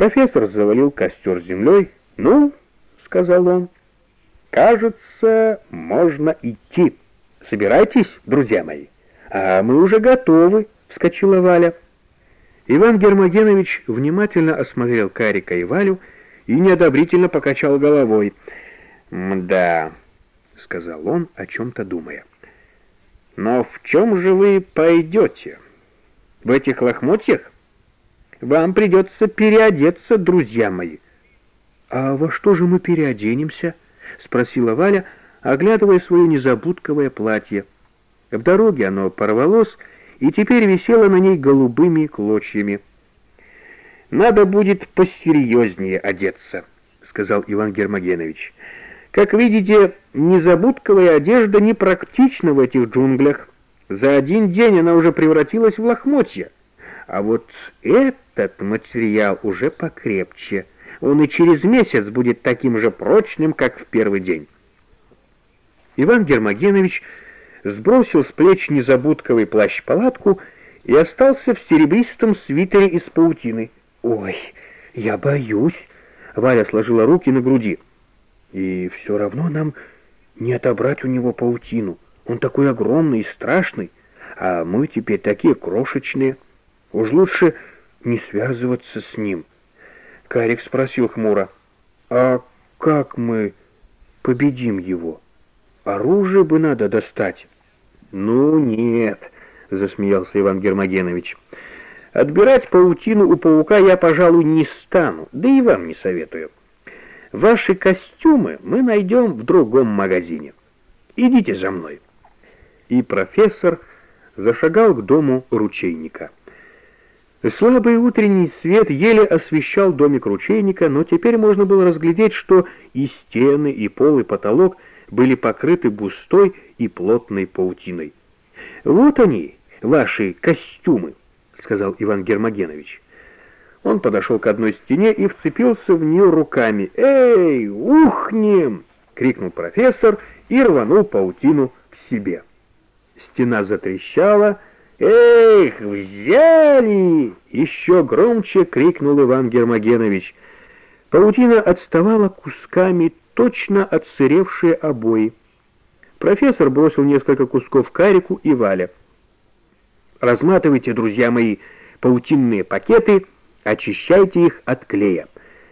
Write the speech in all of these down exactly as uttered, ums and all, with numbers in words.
Профессор завалил костер землей. «Ну, — сказал он, — кажется, можно идти. Собирайтесь, друзья мои». «А мы уже готовы», — вскочила Валя. Иван Гермогенович внимательно осмотрел Карика и Валю и неодобрительно покачал головой. «Мда», — сказал он, о чем-то думая. «Но в чем же вы пойдете? В этих лохмотьях? Вам придется переодеться, друзья мои». «А во что же мы переоденемся?» — спросила Валя, оглядывая свое незабудковое платье. В дороге оно порвалось и теперь висело на ней голубыми клочьями. «Надо будет посерьезнее одеться», — сказал Иван Гермогенович. «Как видите, незабудковая одежда непрактична в этих джунглях. За один день она уже превратилась в лохмотья. А вот этот материал уже покрепче. Он и через месяц будет таким же прочным, как в первый день». Иван Гермогенович сбросил с плеч незабудковый плащ-палатку и остался в серебристом свитере из паутины. «Ой, я боюсь!» — Валя сложила руки на груди. «И все равно нам не отобрать у него паутину. Он такой огромный и страшный, а мы теперь такие крошечные. Уж лучше не связываться с ним». Карик спросил хмуро: «А как мы победим его? Оружие бы надо достать». «Ну нет», — засмеялся Иван Гермогенович. «Отбирать паутину у паука я, пожалуй, не стану, да и вам не советую. Ваши костюмы мы найдем в другом магазине. Идите за мной». И профессор зашагал к дому ручейника. Слабый утренний свет еле освещал домик ручейника, но теперь можно было разглядеть, что и стены, и пол, и потолок были покрыты густой и плотной паутиной. «Вот они, ваши костюмы», — сказал Иван Гермогенович. Он подошел к одной стене и вцепился в нее руками. «Эй, ухнем!» — крикнул профессор и рванул паутину к себе. Стена затрещала. «Эх, взяли!» — еще громче крикнул Иван Гермогенович. Паутина отставала кусками, точно отсыревшие обои. Профессор бросил несколько кусков Карику и Вале. «Разматывайте, друзья мои, паутинные пакеты, очищайте их от клея».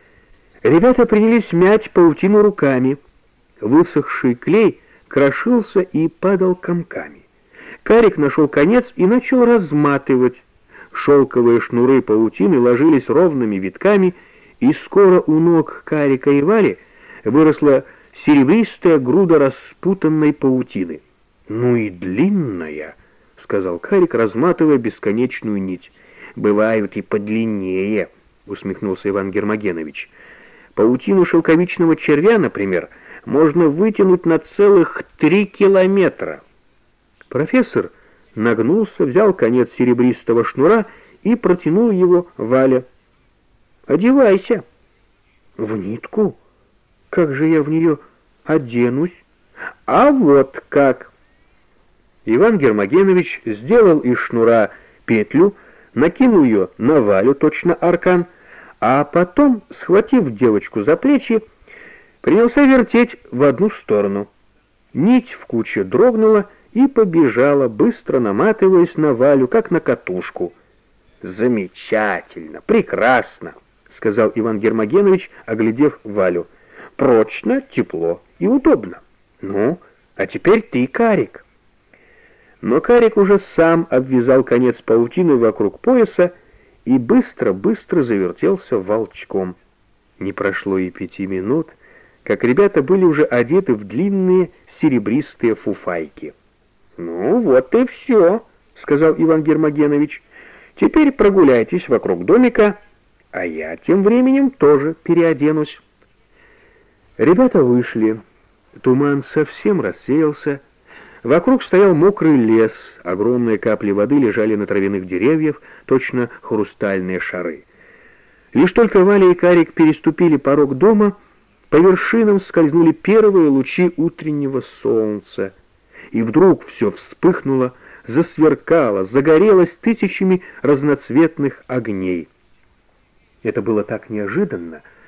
Ребята принялись мять паутину руками. Высохший клей крошился и падал комками. Карик нашел конец и начал разматывать. Шелковые шнуры паутины ложились ровными витками, и скоро у ног Карика и Вали выросла серебристая груда распутанной паутины. «Ну и длинная», — сказал Карик, разматывая бесконечную нить. «Бывают и подлиннее», — усмехнулся Иван Гермогенович. «Паутину шелковичного червя, например, можно вытянуть на целых три километра». Профессор нагнулся, взял конец серебристого шнура и протянул его Вале. «Одевайся». «В нитку? Как же я в нее оденусь?» «А вот как!» Иван Гермогенович сделал из шнура петлю, накинул ее на Валю, точно аркан, а потом, схватив девочку за плечи, принялся вертеть в одну сторону. Нить в куче дрогнула и побежала, быстро наматываясь на Валю, как на катушку. «Замечательно, прекрасно», — сказал Иван Гермогенович, оглядев Валю. «Прочно, тепло и удобно. Ну, а теперь ты, Карик». Но Карик уже сам обвязал конец паутины вокруг пояса и быстро-быстро завертелся волчком. Не прошло и пяти минут, как ребята были уже одеты в длинные серебристые фуфайки. «Ну вот и все», — сказал Иван Гермогенович. «Теперь прогуляйтесь вокруг домика, а я тем временем тоже переоденусь». Ребята вышли. Туман совсем рассеялся. Вокруг стоял мокрый лес, огромные капли воды лежали на травяных деревьях, точно хрустальные шары. Лишь только Валя и Карик переступили порог дома, по вершинам скользнули первые лучи утреннего солнца, и вдруг все вспыхнуло, засверкало, загорелось тысячами разноцветных огней. Это было так неожиданно,